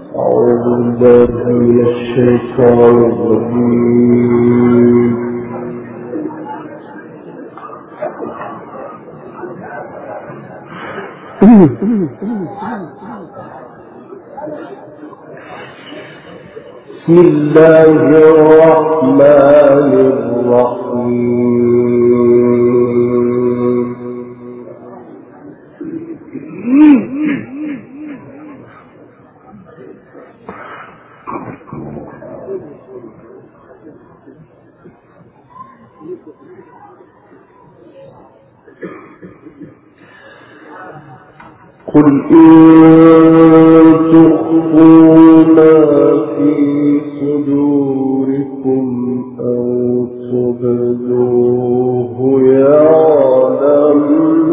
أعوذ بالله من الشيطان الرجيم. بسم الله الرحمن الرحيم. قل إن تخفوا ما في صدوركم أو تبدوه يعلمه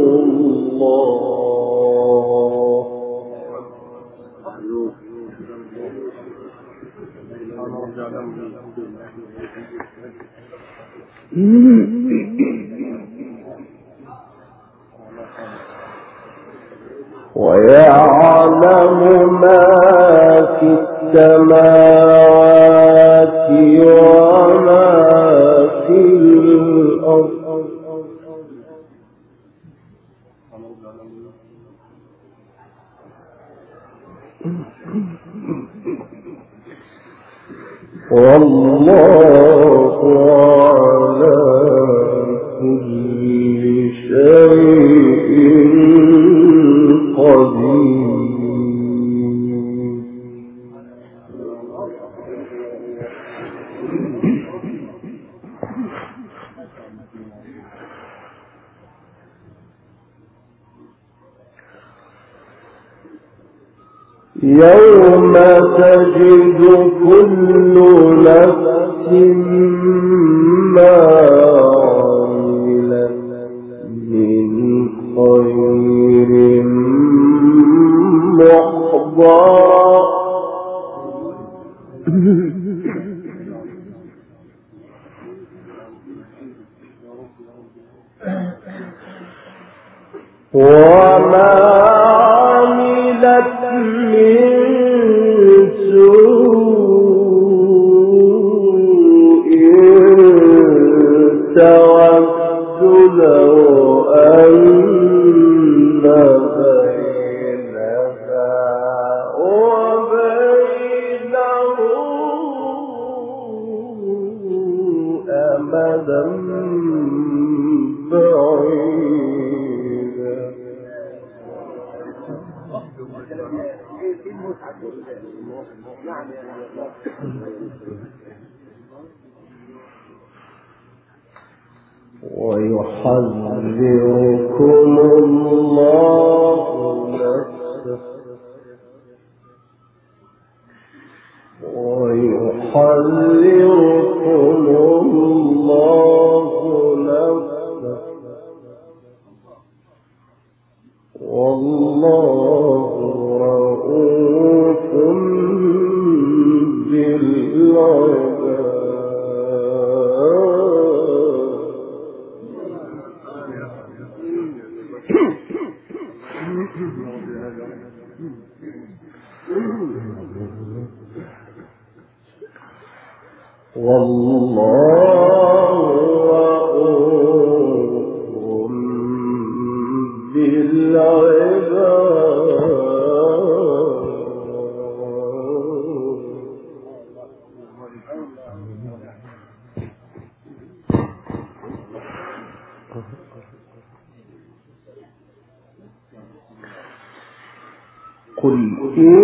ويعلم ما في السماوات وما في الأرض والله على كل شيء قدير. يوم تجد كل نفس ما عملت من خير محضرا وما عملت من سوء تود لو أن بينها وبينه أمدا بعيدا. ويحذركم الله نفسه والله رؤوف بالعباد. والله رؤوف بالعباد. قل إن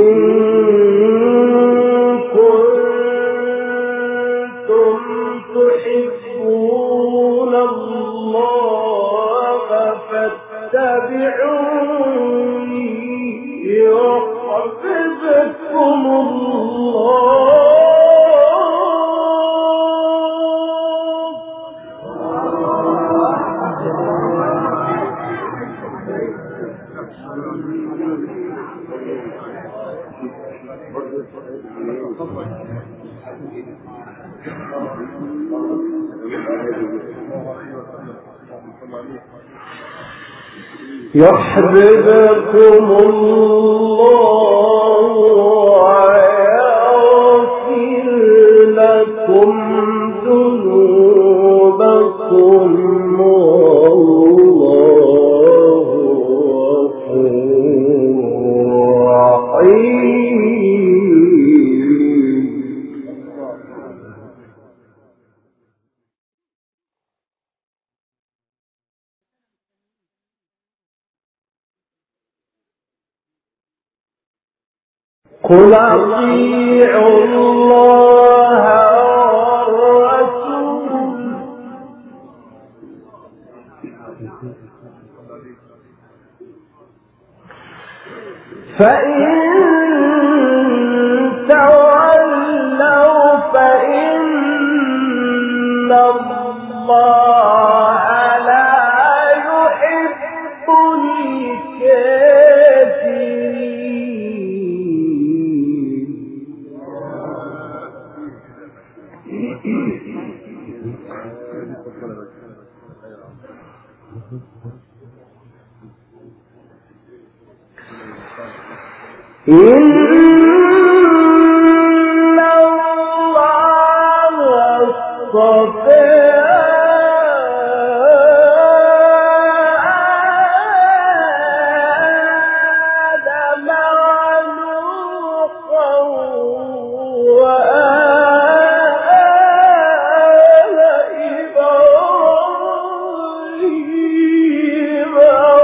كنتم تحبون الله فاتبعوني يحببكم الله يحببكم الله قل أطيعوا الله والرسول فإن تولوا فإن الله لا يحب الكافرين. إن الله اصطفى آدم ونوحا وآل إبراهيم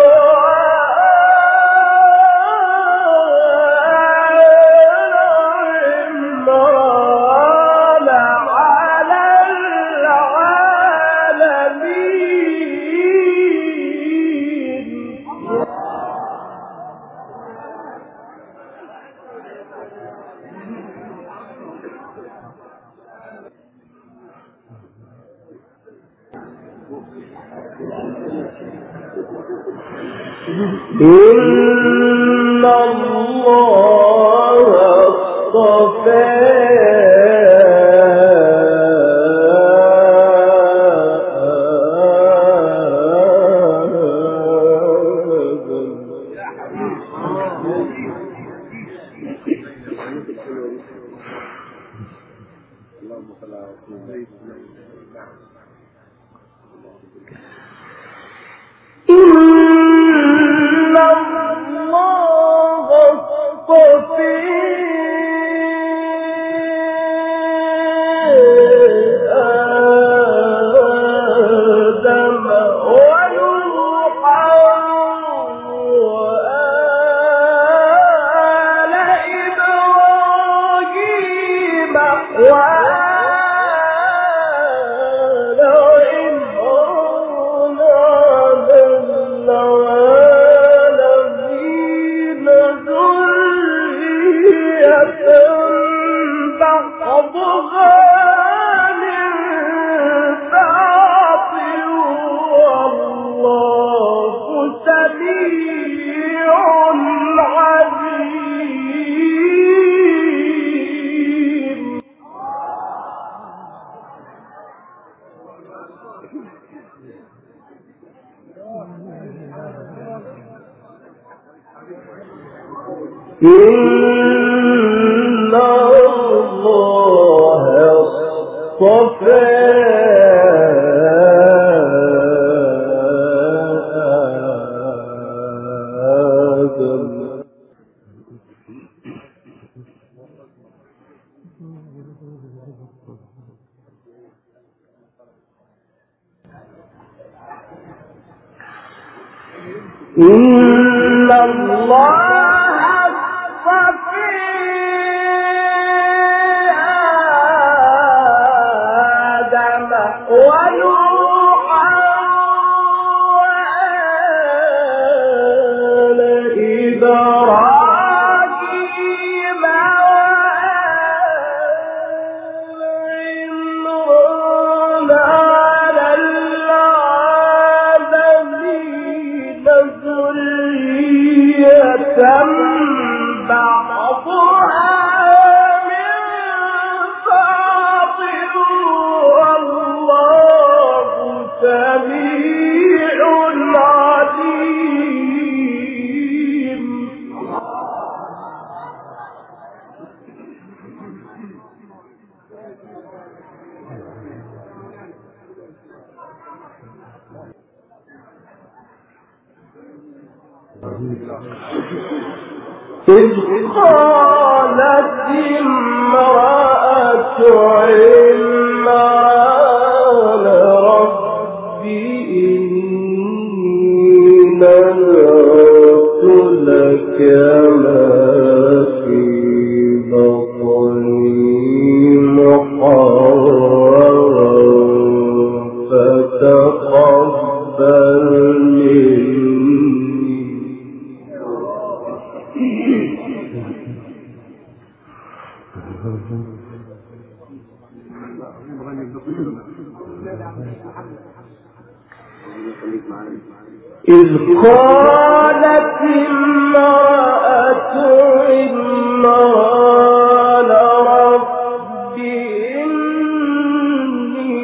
إن الله اصطفى إن الله اصطفى آدم إن الله ونوحا وآل إبراهيم وآل عمران على العالمين ذرية بعضها سميع عليم. إذ قالت امرأة عمران نذرت لك ما في إذ قالت امرأة عمران رب إني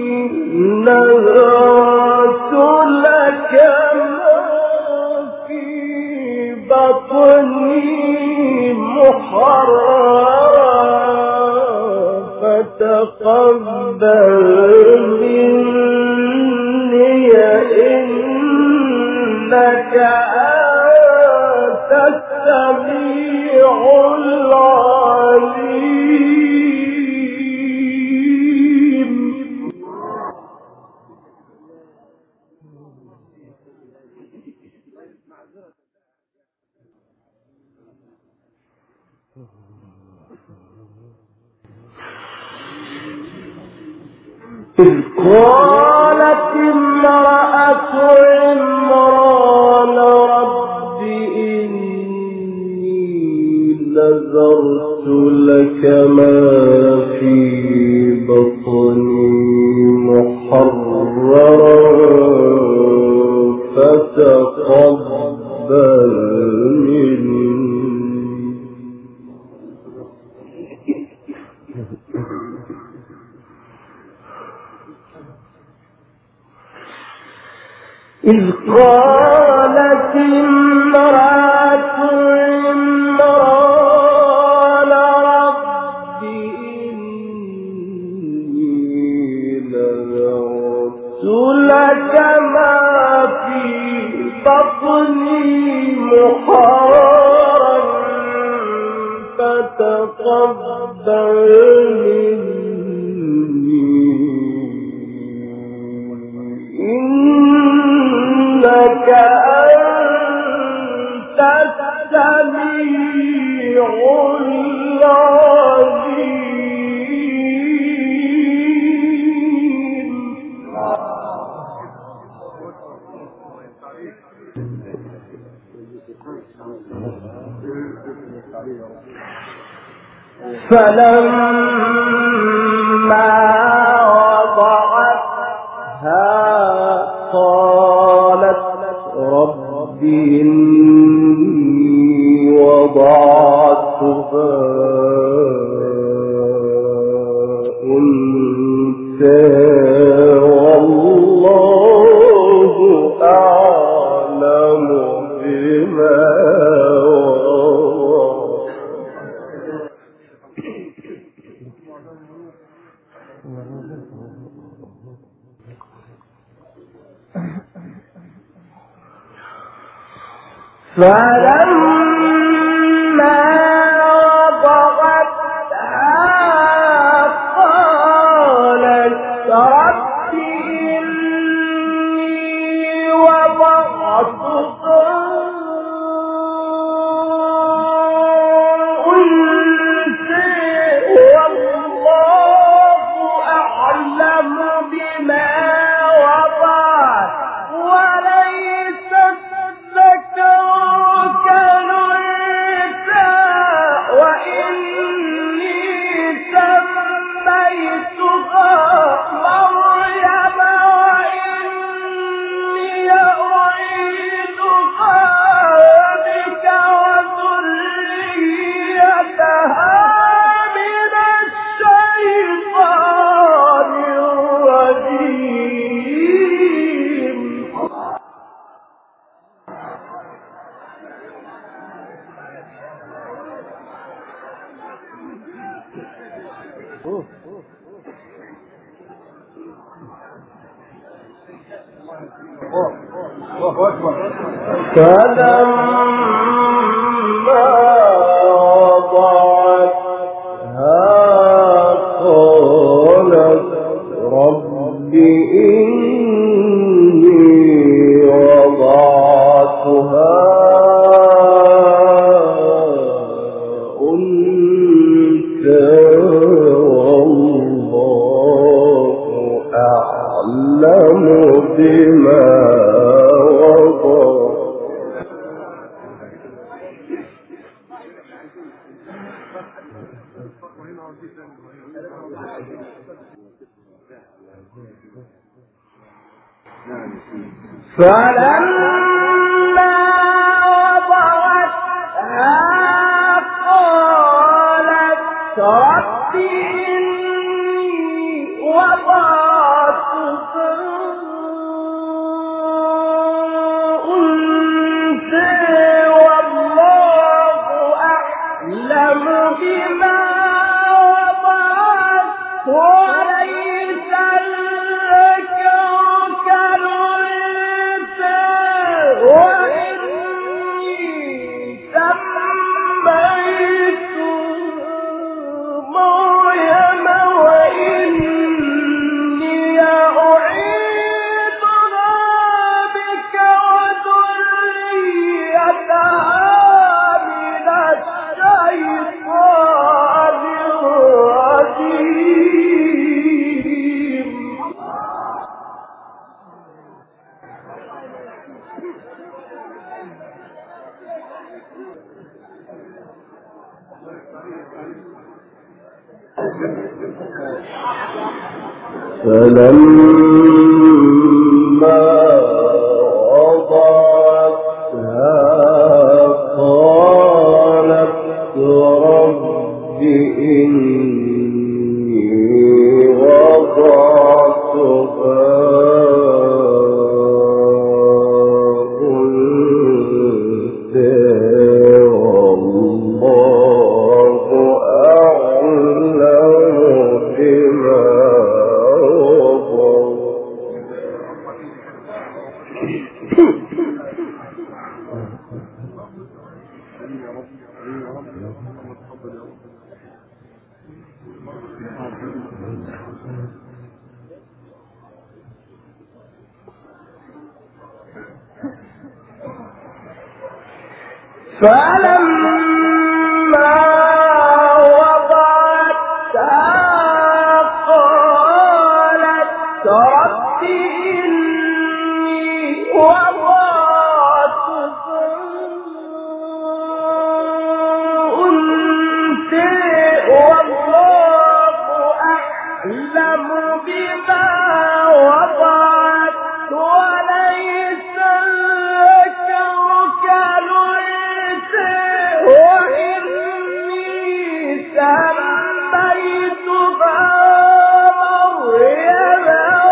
نذرت لك ما في بطني محررا فتقبل مني إنك أنت السميع العليم. إذ قالت امرأة عمران رب إني نذرت لك ما في بطني محررا فتقبل مني. إذ قالت امرأة عمران رب إني نذرت لك ما في بطني محررا فتقبل إنك أنت السميع العليم. فلما وضعتها قالت رب إني وضعتها أنثى والله أعلم بما فلما وضعتها قالت رب إني وضعتها أنثى والله أعلم بما وضعت وليس فلما وضعتها قالت رب إني وضعتها أنثى والله أعلم بما وضعت فلما وضعتها قالت رب إني وضعتها أنثى والله أعلم بما وضعت وليس الذكر كالأنثى وإني سميتها مريم وإني أعيذها بك وذريتها من الشيطان الرجيم. فلما وضعتها قالت رب إني وضعتها أنثى والله أعلم بما فلما وضعتها قالت رب إني وضعتها أنثى والله أعلم بما وضعت وليس الذكر كالأنثى وإني سميتها مريم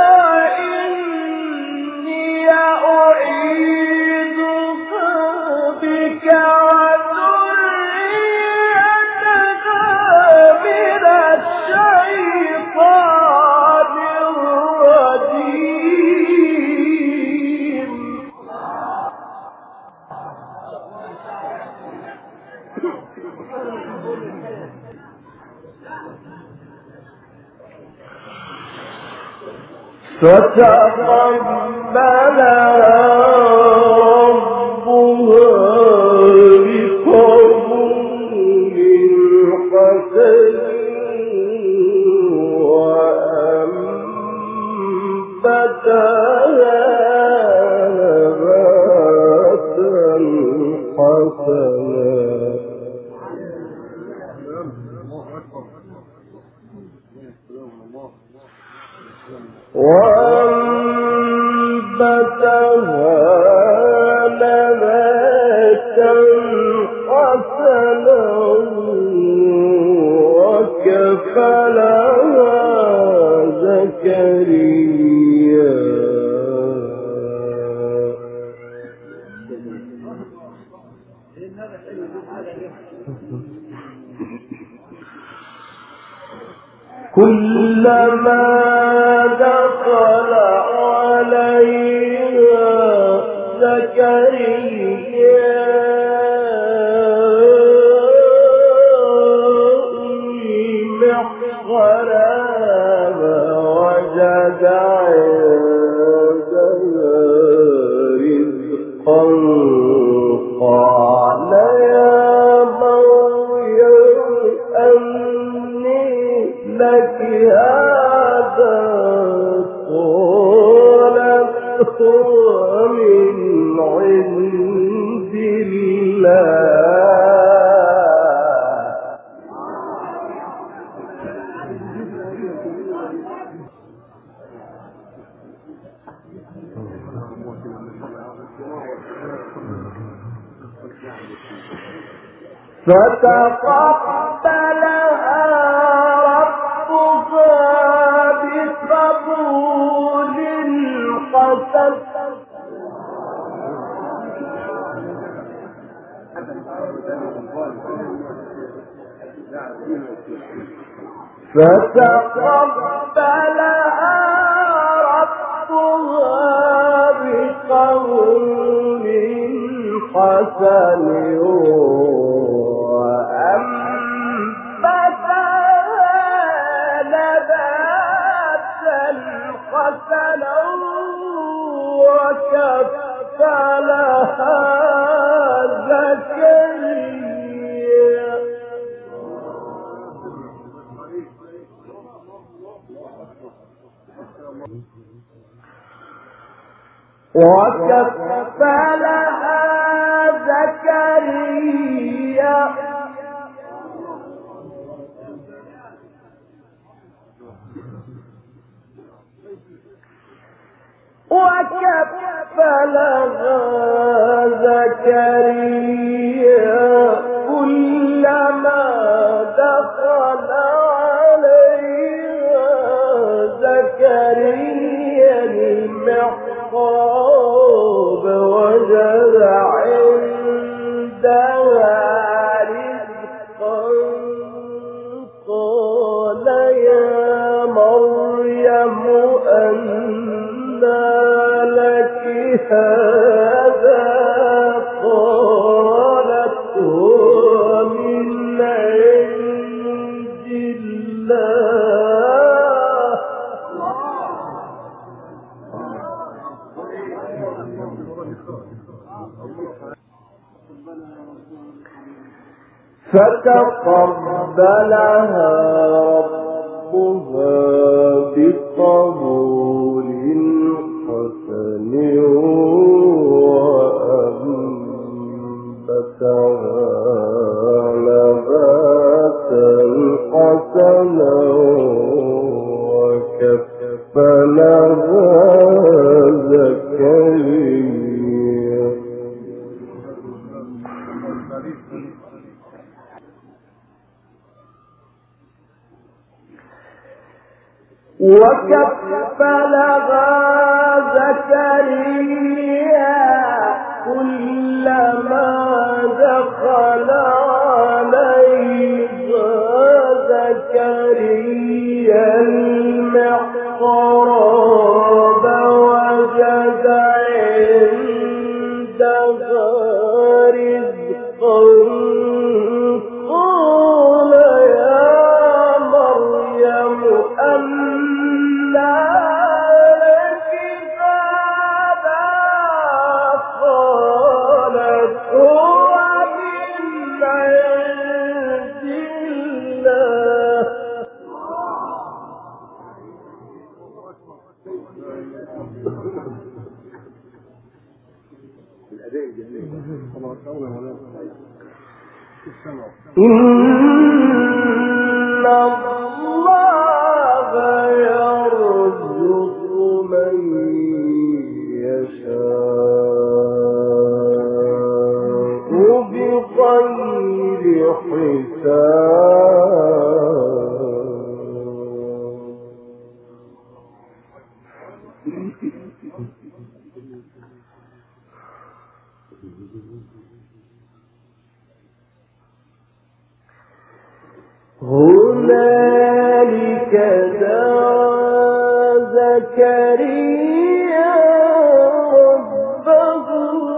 وإني أعيذها بك وذريتها من الشيطان الرجيم. فتقبلها ربها بقبول حسن وأنبتها نباتا حسنا وأنبتها نباتا حسنا وكفلها زكريا كلما دخل عليها زكريا المحراب وجد عندها رزقا قال يا مريم أني لك هذا قالت هو من عند الله فتقبلها ربها بقبول حسن فتقبلها ربها بقبول حسن حسنا وكفلها زكريا وكفلها زكريا كلما دخل عليها زكريا المحراب وجد عندها رزقا قال يا مريم هذا قالت هو من عند الله فتقبلها ربها بقبول حسن وأنبتها نباتا حسنا وكفلها زكريا كلما دخل عليها زكريا المحراب وجد عندها رزقا قال يا مريم إن الله يرزق من يشاء بغير هنالك دعا زكريا ربه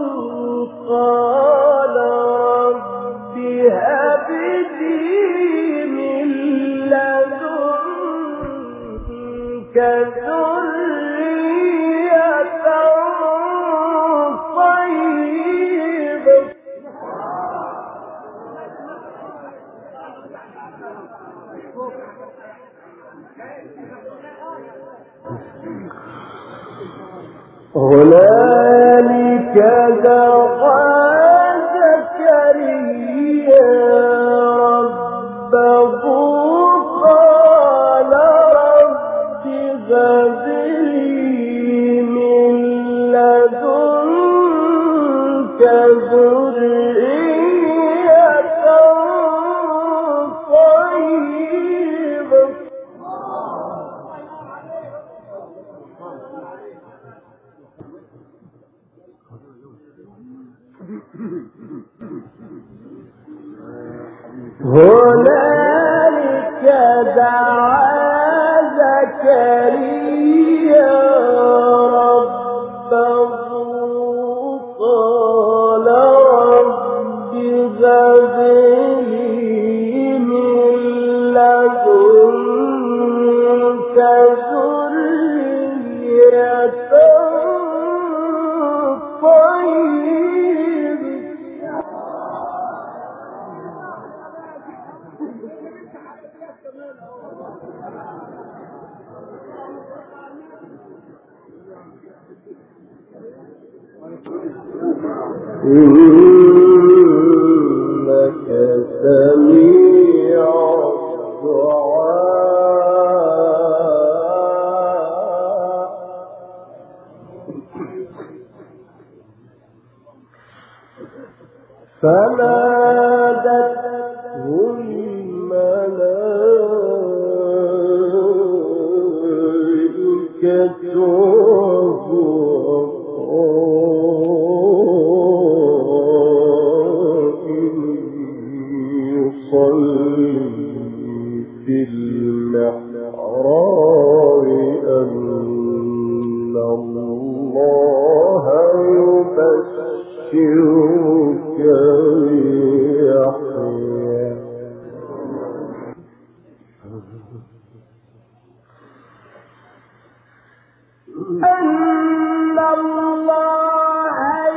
قال رب هب لي من لدنك ذرية طيبة هنالك دعا زكريا ربه قال رب هب لي من لدنك ذرية هنالك دعا زكريا ربه قال رب هب لي من لدنك ذرية إنك سميع الدعاء فنادته الملائكة في المحراب أن الله يبشرك بيحيى أن الله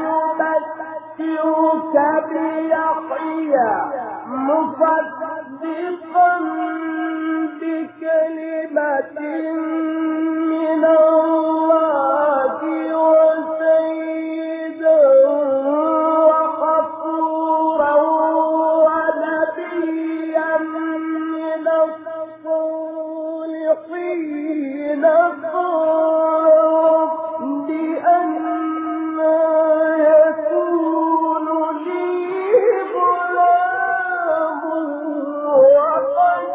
يبشرك بيحيى مصدقا بكلمة من الله وسيدا وغفورا ونبيا من الصالحين بأن يكون لي غلام وقد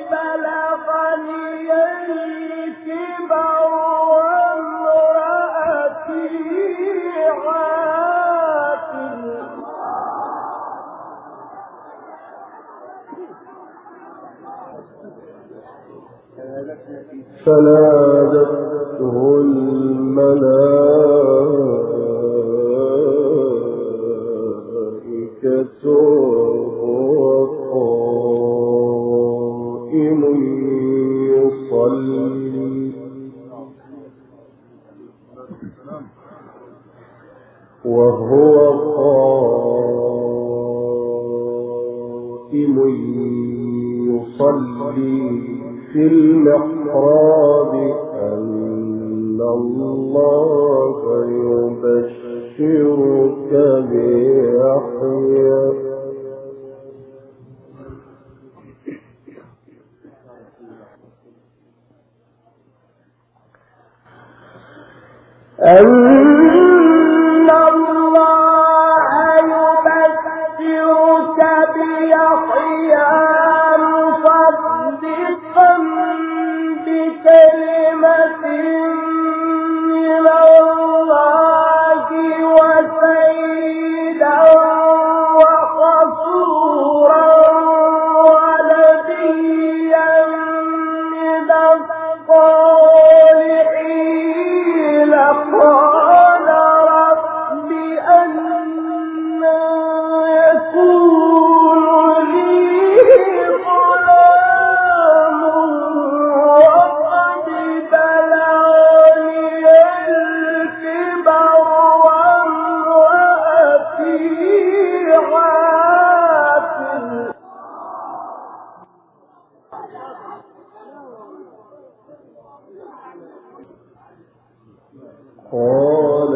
بلغني الكبر وامرأتي عاقر فنادته الملائكة وهو قائم يصلي في المحراب أن الله يبشرك بيحيى أن الله يبشرك بيحيى مصدقا بكلمة من الله وسيدا وحصورا ونبيا من الصالحين قال رب أنى يكون لي غلام وقد بلغني الكبر وامرأتي عاقر قال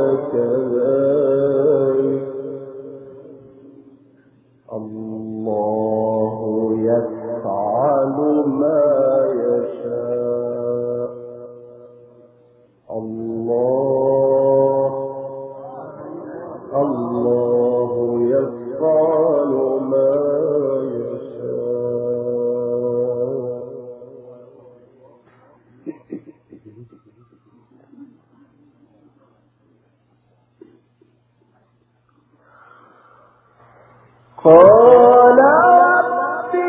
كذلك الله يفعل ما يشاء الله يفعل ما يشاء قال رب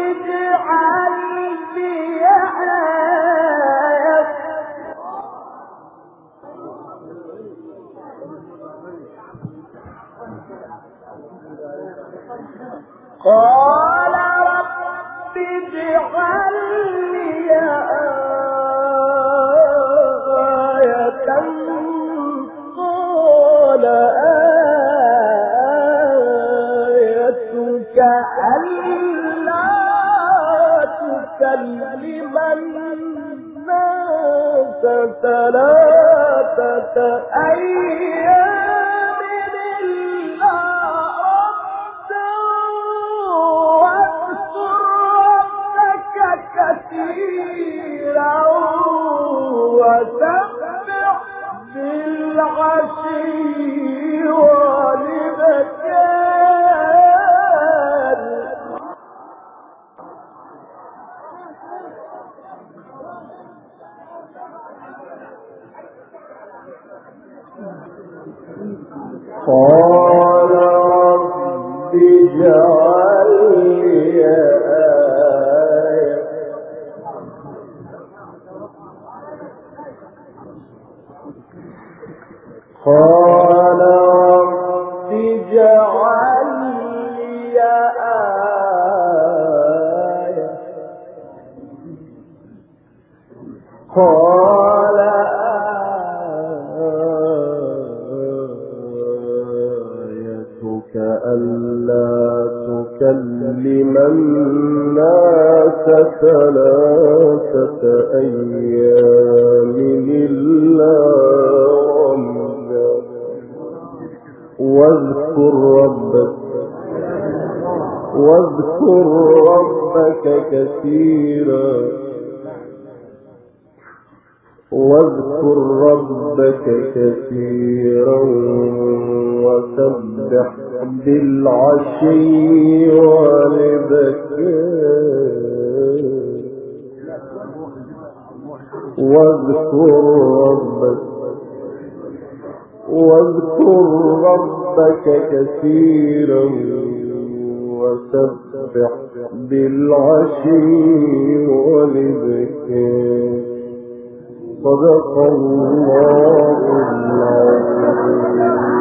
تكلم الناس 3 أيام إلا ربا واذكر ربك كثيرا وسبح بالعشي والإبكار. قال رب اجعل لي آية قال رب اجعل لي آية قال آيتك ألا تكلم الناس 3 أيام إلا رمزا واذكر ربك كثيرا وسبح بالعشي والإبكار. واذكر ربك كثيرا وسبح بالعشي والإبكار. صدق الله العظيم.